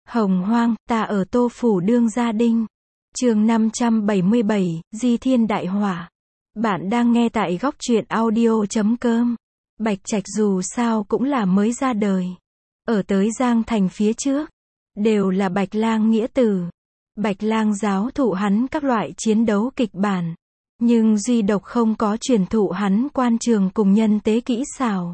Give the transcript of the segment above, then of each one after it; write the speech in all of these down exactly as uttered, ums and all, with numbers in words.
Hồng hoang, ta ở Tô Phủ đương gia đinh. Chương năm trăm bảy mươi bảy, Di Thiên Đại Hỏa. Bạn đang nghe tại góc truyện audio chấm com. Bạch Trạch dù sao cũng là mới ra đời. Ở tới Giang Thành phía trước, đều là Bạch Lang nghĩa tử. Bạch Lang giáo thụ hắn các loại chiến đấu kịch bản. Nhưng duy độc không có truyền thụ hắn quan trường cùng nhân tế kỹ xảo.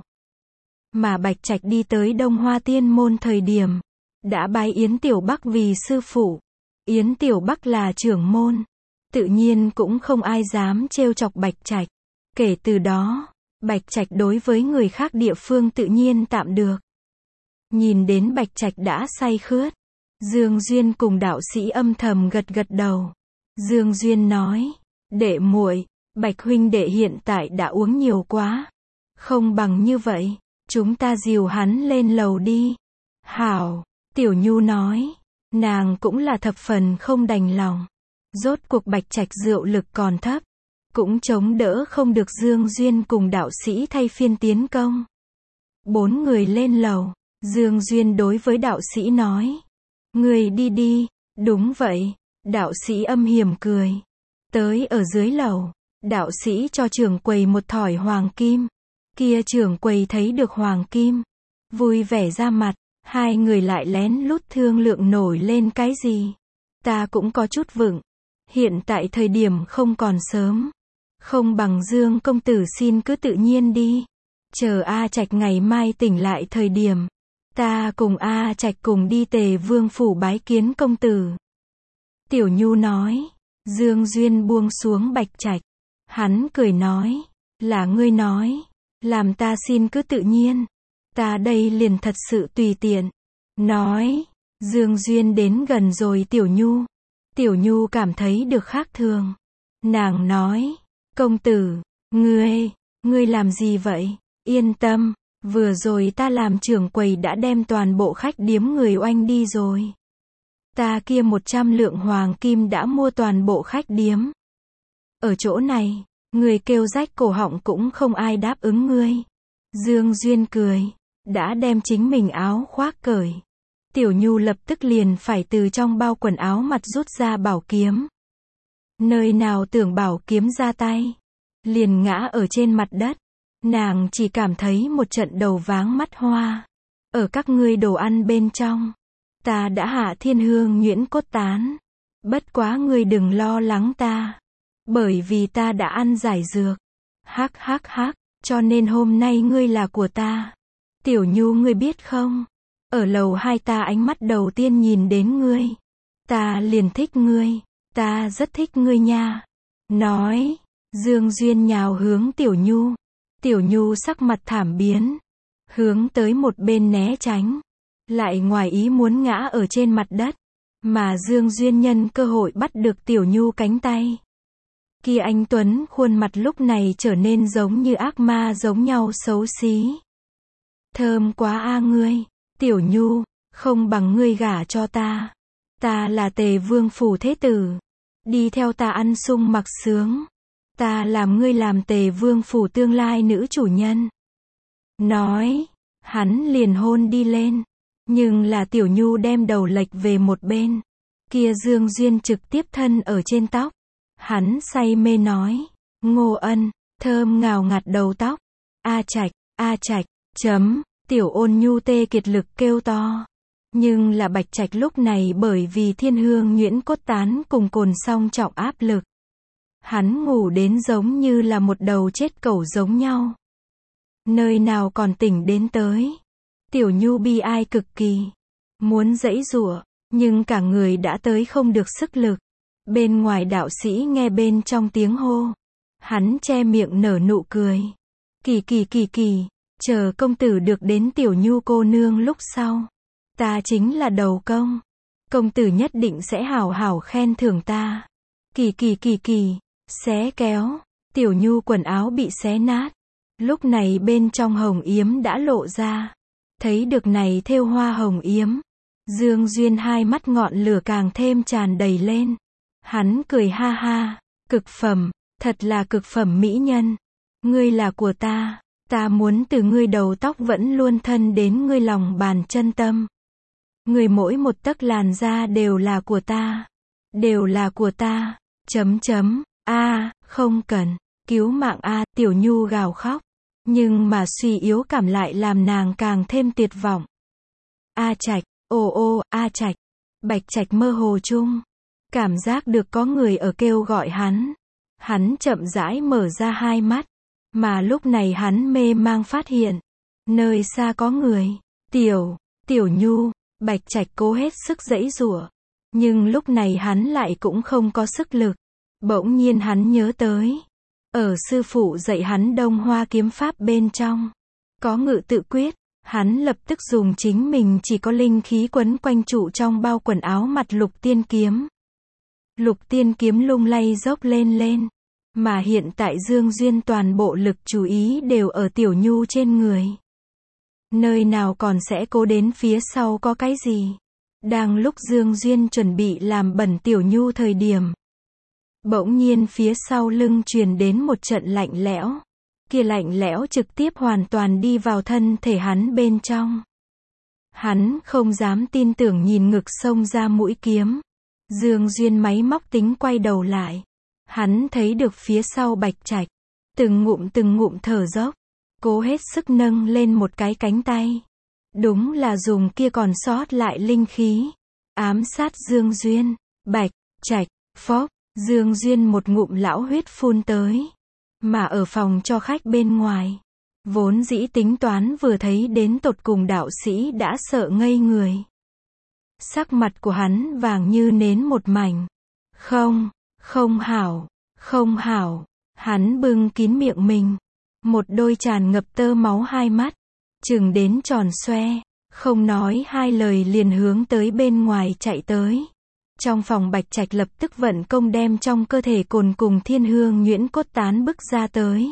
Mà Bạch Trạch đi tới Đông Hoa Tiên Môn thời điểm, đã bái Yến Tiểu Bắc vì sư phụ. Yến Tiểu Bắc là trưởng môn, tự nhiên cũng không ai dám trêu chọc Bạch Trạch. Kể từ đó, Bạch Trạch đối với người khác địa phương tự nhiên tạm được. Nhìn đến Bạch Trạch đã say khướt, Dương Duyên cùng đạo sĩ âm thầm gật gật đầu. Dương Duyên nói, đệ muội, Bạch huynh đệ hiện tại đã uống nhiều quá. Không bằng như vậy, chúng ta dìu hắn lên lầu đi. Hảo, Tiểu Nhu nói, nàng cũng là thập phần không đành lòng. Rốt cuộc Bạch Trạch rượu lực còn thấp, cũng chống đỡ không được Dương Duyên cùng đạo sĩ thay phiên tiến công. Bốn người lên lầu, Dương Duyên đối với đạo sĩ nói, người đi đi. Đúng vậy, đạo sĩ âm hiểm cười. Tới ở dưới lầu, đạo sĩ cho trưởng quầy một thỏi hoàng kim. Kia trưởng quầy thấy được hoàng kim, vui vẻ ra mặt. Hai người lại lén lút thương lượng nổi lên cái gì. Ta cũng có chút vựng. Hiện tại thời điểm không còn sớm. Không bằng Dương công tử xin cứ tự nhiên đi. Chờ A Trạch ngày mai tỉnh lại thời điểm, ta cùng A Trạch cùng đi Tề Vương phủ bái kiến công tử. Tiểu Nhu nói. Dương Duyên buông xuống Bạch Trạch. Hắn cười nói, là ngươi nói, làm ta xin cứ tự nhiên. Ta đây liền thật sự tùy tiện. Nói, Dương Duyên đến gần rồi Tiểu Nhu. Tiểu Nhu cảm thấy được khác thường. Nàng nói, công tử, ngươi, ngươi làm gì vậy? Yên tâm, vừa rồi ta làm trưởng quầy đã đem toàn bộ khách điếm người oanh đi rồi. Ta kia một trăm lượng hoàng kim đã mua toàn bộ khách điếm. Ở chỗ này, người kêu rách cổ họng cũng không ai đáp ứng ngươi. Dương Duyên cười, đã đem chính mình áo khoác cởi. Tiểu Nhu lập tức liền phải từ trong bao quần áo mặt rút ra bảo kiếm. Nơi nào tưởng bảo kiếm ra tay, liền ngã ở trên mặt đất. Nàng chỉ cảm thấy một trận đầu váng mắt hoa. Ở các ngươi đồ ăn bên trong, ta đã hạ thiên hương nhuyễn cốt tán. Bất quá ngươi đừng lo lắng ta, bởi vì ta đã ăn giải dược. Hắc hắc hắc, cho nên hôm nay ngươi là của ta. Tiểu Nhu ngươi biết không, ở lầu hai ta ánh mắt đầu tiên nhìn đến ngươi, ta liền thích ngươi, ta rất thích ngươi nha. Nói, Dương Duyên nhào hướng Tiểu Nhu. Tiểu Nhu sắc mặt thảm biến, hướng tới một bên né tránh, lại ngoài ý muốn ngã ở trên mặt đất, mà Dương Duyên nhân cơ hội bắt được Tiểu Nhu cánh tay. Kia anh tuấn khuôn mặt lúc này trở nên giống như ác ma giống nhau xấu xí. Thơm quá a ngươi, Tiểu Nhu, không bằng ngươi gả cho ta. Ta là Tề Vương phủ thế tử, đi theo ta ăn sung mặc sướng. Ta làm ngươi làm Tề Vương phủ tương lai nữ chủ nhân. Nói, hắn liền hôn đi lên, nhưng là Tiểu Nhu đem đầu lệch về một bên. Kia Dương Duyên trực tiếp thân ở trên tóc. Hắn say mê nói, Ngô Ân, thơm ngào ngạt đầu tóc. A Trạch, A Trạch, chấm, Tiểu Ôn Nhu tê kiệt lực kêu to. Nhưng là Bạch Trạch lúc này bởi vì thiên hương nhuyễn cốt tán cùng cồn song trọng áp lực. Hắn ngủ đến giống như là một đầu chết cẩu giống nhau. Nơi nào còn tỉnh đến tới. Tiểu Nhu bi ai cực kỳ. Muốn giãy giụa, nhưng cả người đã tới không được sức lực. Bên ngoài đạo sĩ nghe bên trong tiếng hô. Hắn che miệng nở nụ cười. Kỳ kỳ kỳ kỳ, chờ công tử được đến Tiểu Nhu cô nương lúc sau. Ta chính là đầu công. Công tử nhất định sẽ hảo hảo khen thưởng ta. Kỳ kỳ kỳ kỳ, xé kéo. Tiểu Nhu quần áo bị xé nát. Lúc này bên trong hồng yếm đã lộ ra. Thấy được này thêu hoa hồng yếm. Dương Duyên hai mắt ngọn lửa càng thêm tràn đầy lên. Hắn cười ha ha, cực phẩm, thật là cực phẩm mỹ nhân. Ngươi là của ta, ta muốn từ ngươi đầu tóc vẫn luôn thân đến ngươi lòng bàn chân tâm. Người mỗi một tấc làn da đều là của ta. Đều là của ta. Chấm chấm. A, không cần. Cứu mạng A, Tiểu Nhu gào khóc. Nhưng mà suy yếu cảm lại làm nàng càng thêm tuyệt vọng. A Trạch, ô ô, A Trạch. Bạch Trạch mơ hồ chung. Cảm giác được có người ở kêu gọi hắn. Hắn chậm rãi mở ra hai mắt. Mà lúc này hắn mê mang phát hiện. Nơi xa có người. Tiểu, Tiểu Nhu. Bạch Trạch cố hết sức giãy giụa. Nhưng lúc này hắn lại cũng không có sức lực. Bỗng nhiên hắn nhớ tới. Ở sư phụ dạy hắn Đông Hoa kiếm pháp bên trong. Có ngự tự quyết. Hắn lập tức dùng chính mình chỉ có linh khí quấn quanh trụ trong bao quần áo mặt Lục Tiên kiếm. Lục Tiên kiếm lung lay dốc lên lên. Mà hiện tại Dương Duyên toàn bộ lực chú ý đều ở Tiểu Nhu trên người. Nơi nào còn sẽ cố đến phía sau có cái gì. Đang lúc Dương Duyên chuẩn bị làm bẩn Tiểu Nhu thời điểm. Bỗng nhiên phía sau lưng truyền đến một trận lạnh lẽo. Kia lạnh lẽo trực tiếp hoàn toàn đi vào thân thể hắn bên trong. Hắn không dám tin tưởng nhìn ngực xông ra mũi kiếm. Dương Duyên máy móc tính quay đầu lại. Hắn thấy được phía sau Bạch Trạch. Từng ngụm từng ngụm thở dốc. Cố hết sức nâng lên một cái cánh tay. Đúng là dùng kia còn sót lại linh khí. Ám sát Dương Duyên. Bạch Trạch, phốc. Dương Duyên một ngụm lão huyết phun tới. Mà ở phòng cho khách bên ngoài. Vốn dĩ tính toán vừa thấy đến tột cùng đạo sĩ đã sợ ngây người. Sắc mặt của hắn vàng như nến một mảnh. Không, không hảo, không hảo. Hắn bưng kín miệng mình. Một đôi tràn ngập tơ máu hai mắt. Chừng đến tròn xoe. Không nói hai lời liền hướng tới bên ngoài chạy tới. Trong phòng Bạch Trạch lập tức vận công đem trong cơ thể cồn cùng thiên hương nhuyễn cốt tán bức ra tới.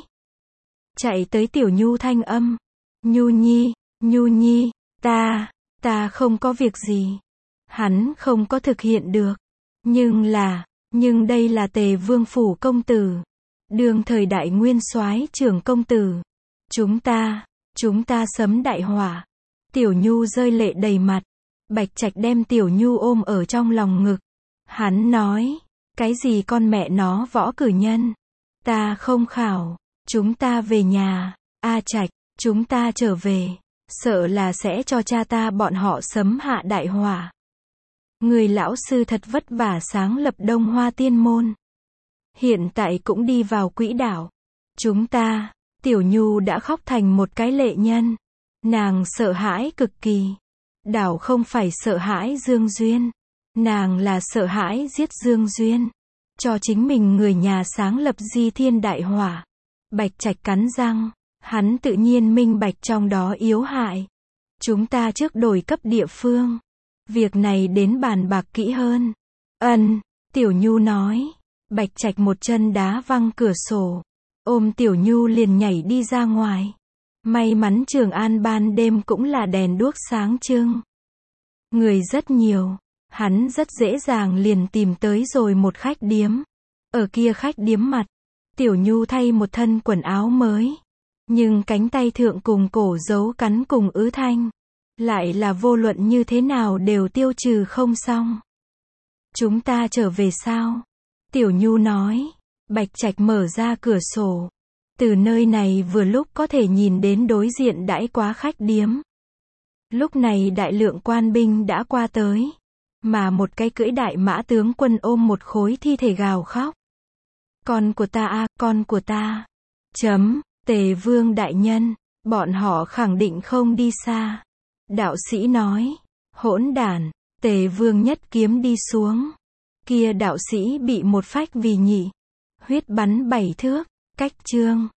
Chạy tới Tiểu Nhu thanh âm. Nhu Nhi, Nhu Nhi, ta, ta không có việc gì. Hắn không có thực hiện được. Nhưng là, nhưng đây là Tề Vương phủ công tử. Đương thời đại nguyên soái trưởng công tử. Chúng ta, chúng ta sấm đại hỏa. Tiểu Nhu rơi lệ đầy mặt. Bạch Trạch đem Tiểu Nhu ôm ở trong lòng ngực. Hắn nói, cái gì con mẹ nó võ cử nhân. Ta không khảo, chúng ta về nhà. A Trạch, chúng ta trở về. Sợ là sẽ cho cha ta bọn họ sấm hạ đại hỏa. Người lão sư thật vất vả sáng lập Đông Hoa Tiên môn. Hiện tại cũng đi vào quỹ đạo. Chúng ta, Tiểu Nhu đã khóc thành một cái lệ nhân. Nàng sợ hãi cực kỳ. Đảo không phải sợ hãi Dương Duyên. Nàng là sợ hãi giết Dương Duyên. Cho chính mình người nhà sáng lập Di Thiên Đại Hỏa. Bạch Trạch cắn răng. Hắn tự nhiên minh bạch trong đó yếu hại. Chúng ta trước đổi cấp địa phương. Việc này đến bàn bạc kỹ hơn. Ân, Tiểu Nhu nói. Bạch Trạch một chân đá văng cửa sổ. Ôm Tiểu Nhu liền nhảy đi ra ngoài. May mắn Trường An ban đêm cũng là đèn đuốc sáng trưng. Người rất nhiều. Hắn rất dễ dàng liền tìm tới rồi một khách điếm. Ở kia khách điếm mặt. Tiểu Nhu thay một thân quần áo mới. Nhưng cánh tay thượng cùng cổ dấu cắn cùng ứ thanh. Lại là vô luận như thế nào đều tiêu trừ không xong. Chúng ta trở về sao? Tiểu Nhu nói. Bạch Trạch mở ra cửa sổ. Từ nơi này vừa lúc có thể nhìn đến đối diện đãi quá khách điếm. Lúc này đại lượng quan binh đã qua tới. Mà một cái cưỡi đại mã tướng quân ôm một khối thi thể gào khóc. Con của ta a, con của ta. Chấm, Tề Vương đại nhân, bọn họ khẳng định không đi xa. Đạo sĩ nói, hỗn đản, Tề Vương nhất kiếm đi xuống. Kia đạo sĩ bị một phách vì nhị. Huyết bắn bảy thước, cách chương.